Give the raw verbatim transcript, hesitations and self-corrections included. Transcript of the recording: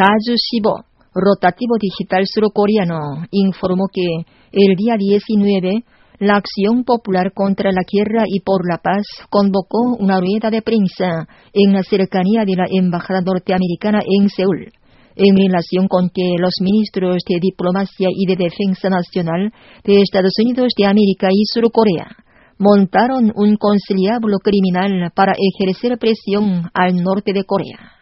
Sayu-Shibo, rotativo digital surcoreano, informó que el día diecinueve, la Acción Popular contra la Guerra y por la Paz convocó una rueda de prensa en la cercanía de la Embajada norteamericana en Seúl, en relación con que los ministros de Diplomacia y de Defensa Nacional de Estados Unidos de América y Surcorea montaron un conciliábulo criminal para ejercer presión al norte de Corea.